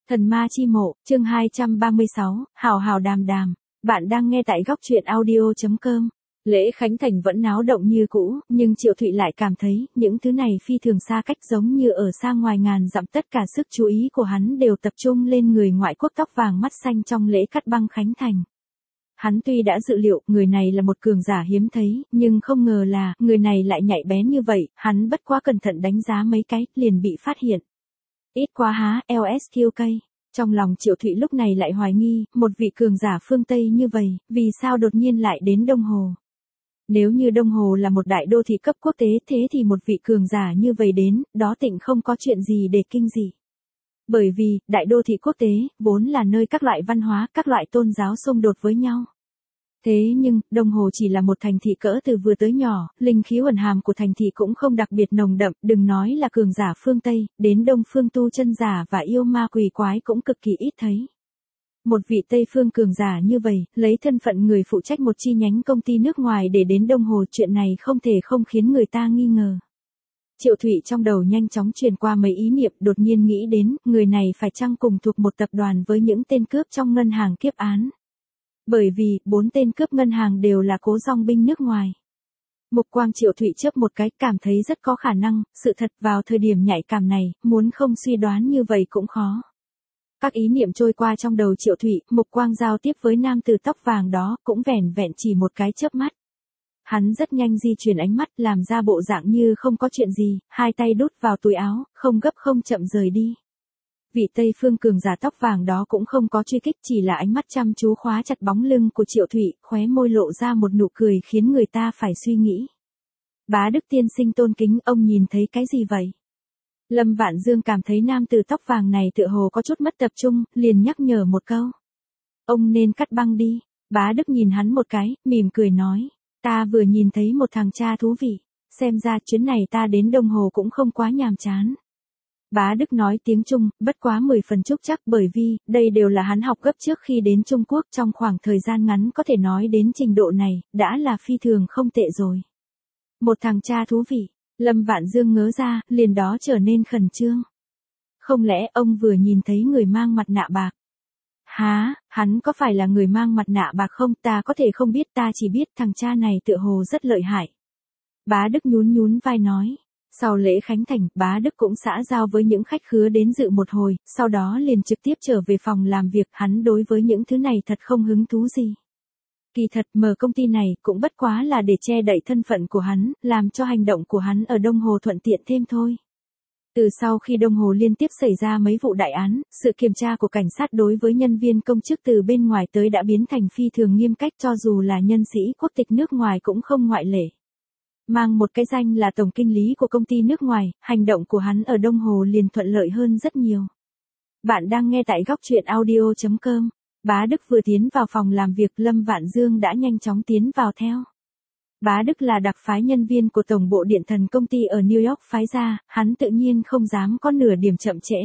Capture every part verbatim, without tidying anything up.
Thần ma chi mộ, chương hai trăm ba mươi sáu, hào hào đàm đàm. Bạn đang nghe tại góc truyện audio chấm com. Lễ Khánh Thành vẫn náo động như cũ, nhưng Triệu Thụy lại cảm thấy, những thứ này phi thường xa cách, giống như ở xa ngoài ngàn dặm. Tất cả sức chú ý của hắn đều tập trung lên người ngoại quốc tóc vàng mắt xanh trong lễ cắt băng Khánh Thành. Hắn tuy đã dự liệu người này là một cường giả hiếm thấy, nhưng không ngờ là người này lại nhạy bén như vậy. Hắn bất quá cẩn thận đánh giá mấy cái, liền bị phát hiện. Ít quá há, lờ ét quy ca. Trong lòng Triệu Thụy lúc này lại hoài nghi, một vị cường giả phương Tây như vậy, vì sao đột nhiên lại đến Đông Hồ? Nếu như Đông Hồ là một đại đô thị cấp quốc tế, thế thì một vị cường giả như vậy đến, đó tịnh không có chuyện gì để kinh dị. Bởi vì, đại đô thị quốc tế, vốn là nơi các loại văn hóa, các loại tôn giáo xung đột với nhau. Thế nhưng, Đông Hồ chỉ là một thành thị cỡ từ vừa tới nhỏ, linh khí uẩn hàm của thành thị cũng không đặc biệt nồng đậm, đừng nói là cường giả phương Tây, đến Đông phương tu chân giả và yêu ma quỷ quái cũng cực kỳ ít thấy. Một vị Tây phương cường giả như vậy, lấy thân phận người phụ trách một chi nhánh công ty nước ngoài để đến Đông Hồ, chuyện này không thể không khiến người ta nghi ngờ. Triệu Thụy trong đầu nhanh chóng truyền qua mấy ý niệm, đột nhiên nghĩ đến, người này phải chăng cùng thuộc một tập đoàn với những tên cướp trong ngân hàng kiếp án. Bởi vì, bốn tên cướp ngân hàng đều là cố dòng binh nước ngoài. Mục quang Triệu Thụy chớp một cái, cảm thấy rất có khả năng, sự thật vào thời điểm nhạy cảm này, muốn không suy đoán như vậy cũng khó. Các ý niệm trôi qua trong đầu Triệu Thụy, mục quang giao tiếp với nam tử tóc vàng đó, cũng vẻn vẹn chỉ một cái chớp mắt. Hắn rất nhanh di chuyển ánh mắt, làm ra bộ dạng như không có chuyện gì, hai tay đút vào túi áo, không gấp không chậm rời đi. Vị Tây phương cường giả tóc vàng đó cũng không có truy kích, chỉ là ánh mắt chăm chú khóa chặt bóng lưng của Triệu Thụy, khóe môi lộ ra một nụ cười khiến người ta phải suy nghĩ. Bá Đức tiên sinh tôn kính, ông nhìn thấy cái gì vậy? Lâm Vạn Dương cảm thấy nam tử tóc vàng này tựa hồ có chút mất tập trung, liền nhắc nhở một câu. Ông nên cắt băng đi. Bá Đức nhìn hắn một cái, mỉm cười nói. Ta vừa nhìn thấy một thằng cha thú vị, xem ra chuyến này ta đến Đông Hồ cũng không quá nhàm chán. Bá Đức nói tiếng Trung, bất quá mười phần chúc chắc, bởi vì, đây đều là hắn học gấp trước khi đến Trung Quốc, trong khoảng thời gian ngắn có thể nói đến trình độ này, đã là phi thường không tệ rồi. Một thằng cha thú vị, Lâm Vạn Dương ngớ ra, liền đó trở nên khẩn trương. Không lẽ ông vừa nhìn thấy người mang mặt nạ bạc? Há, hắn có phải là người mang mặt nạ bạc không? Ta có thể không biết, ta chỉ biết thằng cha này tựa hồ rất lợi hại. Bá Đức nhún nhún vai nói. Sau lễ Khánh Thành, Bá Đức cũng xã giao với những khách khứa đến dự một hồi, sau đó liền trực tiếp trở về phòng làm việc. Hắn đối với những thứ này thật không hứng thú gì. Kỳ thật, mở công ty này cũng bất quá là để che đậy thân phận của hắn, làm cho hành động của hắn ở Đông Hồ thuận tiện thêm thôi. Từ sau khi Đông Hồ liên tiếp xảy ra mấy vụ đại án, sự kiểm tra của cảnh sát đối với nhân viên công chức từ bên ngoài tới đã biến thành phi thường nghiêm cách, cho dù là nhân sĩ quốc tịch nước ngoài cũng không ngoại lệ. Mang một cái danh là tổng kinh lý của công ty nước ngoài, hành động của hắn ở Đông Hồ liền thuận lợi hơn rất nhiều. Bạn đang nghe tại góc truyện audio chấm com. Bá Đức vừa tiến vào phòng làm việc, Lâm Vạn Dương đã nhanh chóng tiến vào theo. Bá Đức là đặc phái nhân viên của tổng bộ điện thần công ty ở New York phái ra, hắn tự nhiên không dám có nửa điểm chậm trễ.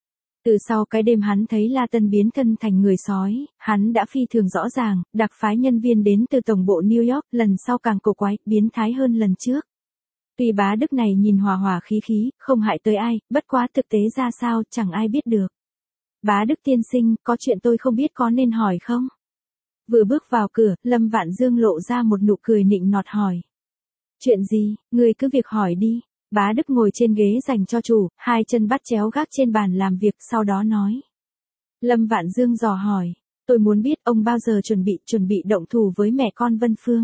Từ sau cái đêm hắn thấy La Tân biến thân thành người sói, hắn đã phi thường rõ ràng, đặc phái nhân viên đến từ tổng bộ New York, lần sau càng cổ quái, biến thái hơn lần trước. Tuy Bá Đức này nhìn hòa hòa khí khí, không hại tới ai, bất quá thực tế ra sao, chẳng ai biết được. Bá Đức tiên sinh, có chuyện tôi không biết có nên hỏi không? Vừa bước vào cửa, Lâm Vạn Dương lộ ra một nụ cười nịnh nọt hỏi. Chuyện gì, người cứ việc hỏi đi. Bá Đức ngồi trên ghế dành cho chủ, hai chân bắt chéo gác trên bàn làm việc, sau đó nói. Lâm Vạn Dương dò hỏi, tôi muốn biết ông bao giờ chuẩn bị, chuẩn bị động thủ với mẹ con Vân Phương.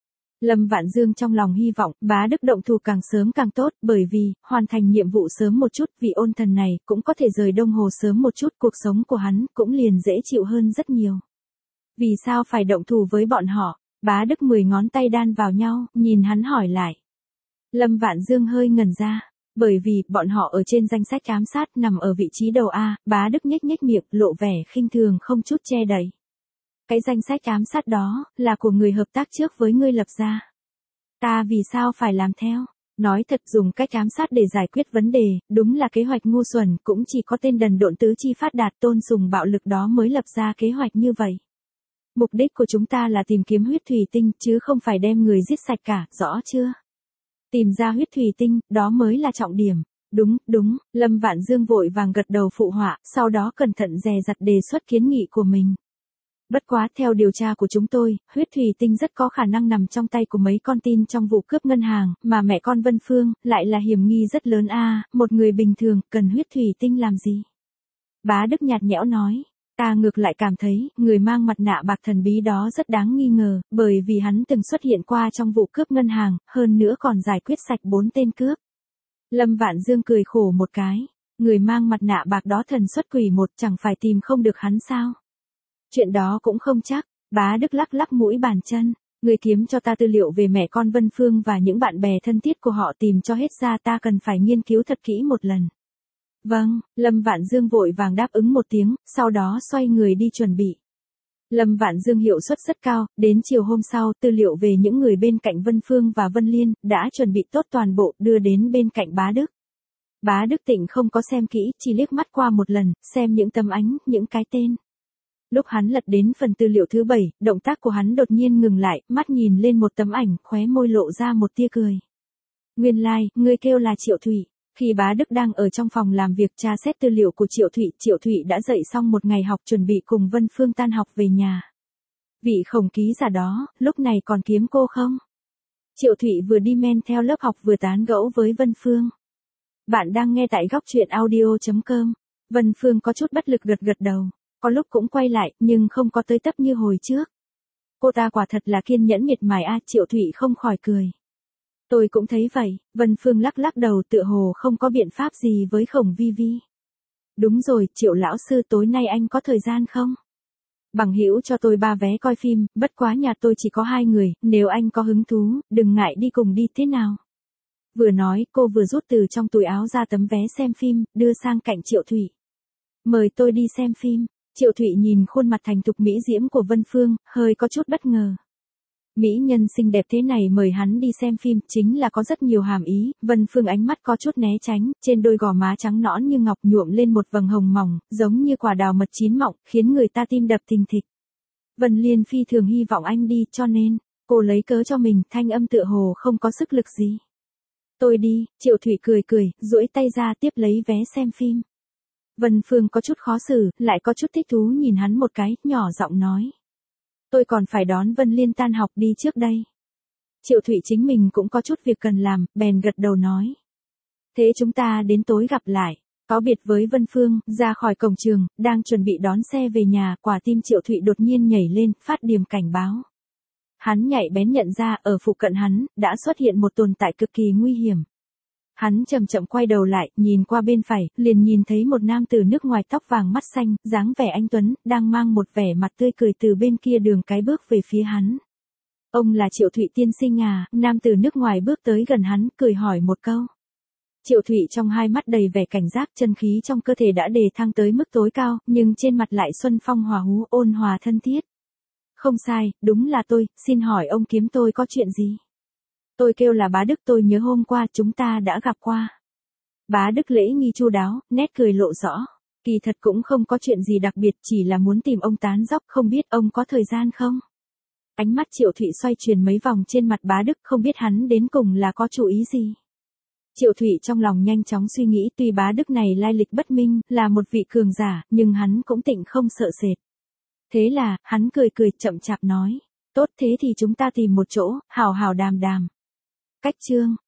Lâm Vạn Dương trong lòng hy vọng, Bá Đức động thủ càng sớm càng tốt, bởi vì, hoàn thành nhiệm vụ sớm một chút, vị ôn thần này, cũng có thể rời Đông Hồ sớm một chút, cuộc sống của hắn, cũng liền dễ chịu hơn rất nhiều. Vì sao phải động thủ với bọn họ? Bá Đức mười ngón tay đan vào nhau, nhìn hắn hỏi lại. Lâm Vạn Dương hơi ngẩn ra, bởi vì, bọn họ ở trên danh sách ám sát, nằm ở vị trí đầu A. Bá Đức nhếch nhếch miệng, lộ vẻ khinh thường không chút che đậy. Cái danh sách ám sát đó, là của người hợp tác trước với ngươi lập ra. Ta vì sao phải làm theo? Nói thật, dùng cách ám sát để giải quyết vấn đề, đúng là kế hoạch ngu xuẩn, cũng chỉ có tên đần độn tứ chi phát đạt tôn sùng bạo lực đó mới lập ra kế hoạch như vậy. Mục đích của chúng ta là tìm kiếm huyết thủy tinh, chứ không phải đem người giết sạch cả, rõ chưa? Tìm ra huyết thủy tinh, đó mới là trọng điểm. Đúng, đúng, Lâm Vạn Dương vội vàng gật đầu phụ họa, sau đó cẩn thận dè dặt đề xuất kiến nghị của mình. Bất quá theo điều tra của chúng tôi, huyết thủy tinh rất có khả năng nằm trong tay của mấy con tin trong vụ cướp ngân hàng, mà mẹ con Vân Phương, lại là hiểm nghi rất lớn a. Một người bình thường, cần huyết thủy tinh làm gì? Bá Đức nhạt nhẽo nói, ta ngược lại cảm thấy, người mang mặt nạ bạc thần bí đó rất đáng nghi ngờ, bởi vì hắn từng xuất hiện qua trong vụ cướp ngân hàng, hơn nữa còn giải quyết sạch bốn tên cướp. Lâm Vạn Dương cười khổ một cái, người mang mặt nạ bạc đó thần xuất quỷ một, chẳng phải tìm không được hắn sao? Chuyện đó cũng không chắc, Bá Đức lắc lắc mũi bàn chân, người kiếm cho ta tư liệu về mẹ con Vân Phương và những bạn bè thân thiết của họ tìm cho hết ra, ta cần phải nghiên cứu thật kỹ một lần. Vâng, Lâm Vạn Dương vội vàng đáp ứng một tiếng, sau đó xoay người đi chuẩn bị. Lâm Vạn Dương hiệu suất rất cao, đến chiều hôm sau, tư liệu về những người bên cạnh Vân Phương và Vân Liên, đã chuẩn bị tốt toàn bộ, đưa đến bên cạnh Bá Đức. Bá Đức Tịnh không có xem kỹ, chỉ liếc mắt qua một lần, xem những tấm ánh, những cái tên. Lúc hắn lật đến phần tư liệu thứ bảy, động tác của hắn đột nhiên ngừng lại, mắt nhìn lên một tấm ảnh, khóe môi lộ ra một tia cười. Nguyên lai, like, ngươi kêu là Triệu Thụy. Khi Bá Đức đang ở trong phòng làm việc tra xét tư liệu của Triệu Thụy, Triệu Thụy đã dậy xong một ngày học chuẩn bị cùng Vân Phương tan học về nhà. Vị khổng ký giả đó, lúc này còn kiếm cô không? Triệu Thụy vừa đi men theo lớp học vừa tán gẫu với Vân Phương. Bạn đang nghe tại góc truyện audio chấm com. Vân Phương có chút bất lực gật gật đầu, có lúc cũng quay lại, nhưng không có tới tấp như hồi trước. Cô ta quả thật là kiên nhẫn miệt mài a. Triệu Thụy không khỏi cười. Tôi cũng thấy vậy, Vân Phương lắc lắc đầu tựa hồ không có biện pháp gì với Khổng Vi Vi. Đúng rồi, Triệu lão sư, tối nay anh có thời gian không? Bằng hữu cho tôi ba vé coi phim, bất quá nhà tôi chỉ có hai người, nếu anh có hứng thú, đừng ngại đi cùng đi thế nào. Vừa nói, cô vừa rút từ trong túi áo ra tấm vé xem phim, đưa sang cạnh Triệu Thụy. Mời tôi đi xem phim. Triệu Thụy nhìn khuôn mặt thành thục mỹ diễm của Vân Phương, hơi có chút bất ngờ. Mỹ nhân xinh đẹp thế này mời hắn đi xem phim, chính là có rất nhiều hàm ý. Vân Phương ánh mắt có chút né tránh, trên đôi gò má trắng nõn như ngọc nhuộm lên một vầng hồng mỏng, giống như quả đào mật chín mọng, khiến người ta tim đập thình thịch. Vân Liên phi thường hy vọng anh đi, cho nên, cô lấy cớ cho mình, thanh âm tựa hồ không có sức lực gì. Tôi đi, Triệu Thụy cười cười, duỗi tay ra tiếp lấy vé xem phim. Vân Phương có chút khó xử, lại có chút thích thú nhìn hắn một cái, nhỏ giọng nói. Tôi còn phải đón Vân Liên tan học đi trước đây. Triệu Thụy chính mình cũng có chút việc cần làm, bèn gật đầu nói. Thế chúng ta đến tối gặp lại. Có biệt với Vân Phương, ra khỏi cổng trường, đang chuẩn bị đón xe về nhà, quả tim Triệu Thụy đột nhiên nhảy lên, phát điềm cảnh báo. Hắn nhạy bén nhận ra, ở phụ cận hắn, đã xuất hiện một tồn tại cực kỳ nguy hiểm. Hắn chậm chậm quay đầu lại, nhìn qua bên phải, liền nhìn thấy một nam tử nước ngoài tóc vàng mắt xanh, dáng vẻ anh tuấn, đang mang một vẻ mặt tươi cười từ bên kia đường cái bước về phía hắn. Ông là Triệu Thụy tiên sinh à? Nam tử nước ngoài bước tới gần hắn, cười hỏi một câu. Triệu Thụy trong hai mắt đầy vẻ cảnh giác, chân khí trong cơ thể đã đề thăng tới mức tối cao, nhưng trên mặt lại xuân phong hòa hú, ôn hòa thân thiết. Không sai, đúng là tôi, xin hỏi ông kiếm tôi có chuyện gì? Tôi kêu là Bá Đức, tôi nhớ hôm qua chúng ta đã gặp qua. Bá Đức lễ nghi chu đáo, nét cười lộ rõ. Kỳ thật cũng không có chuyện gì đặc biệt, chỉ là muốn tìm ông tán dóc, không biết ông có thời gian không? Ánh mắt Triệu Thụy xoay chuyển mấy vòng trên mặt Bá Đức, không biết hắn đến cùng là có chủ ý gì. Triệu Thụy trong lòng nhanh chóng suy nghĩ, tuy Bá Đức này lai lịch bất minh, là một vị cường giả, nhưng hắn cũng tịnh không sợ sệt. Thế là, hắn cười cười chậm chạp nói. Tốt, thế thì chúng ta tìm một chỗ, hào hào đàm đàm. Cách chương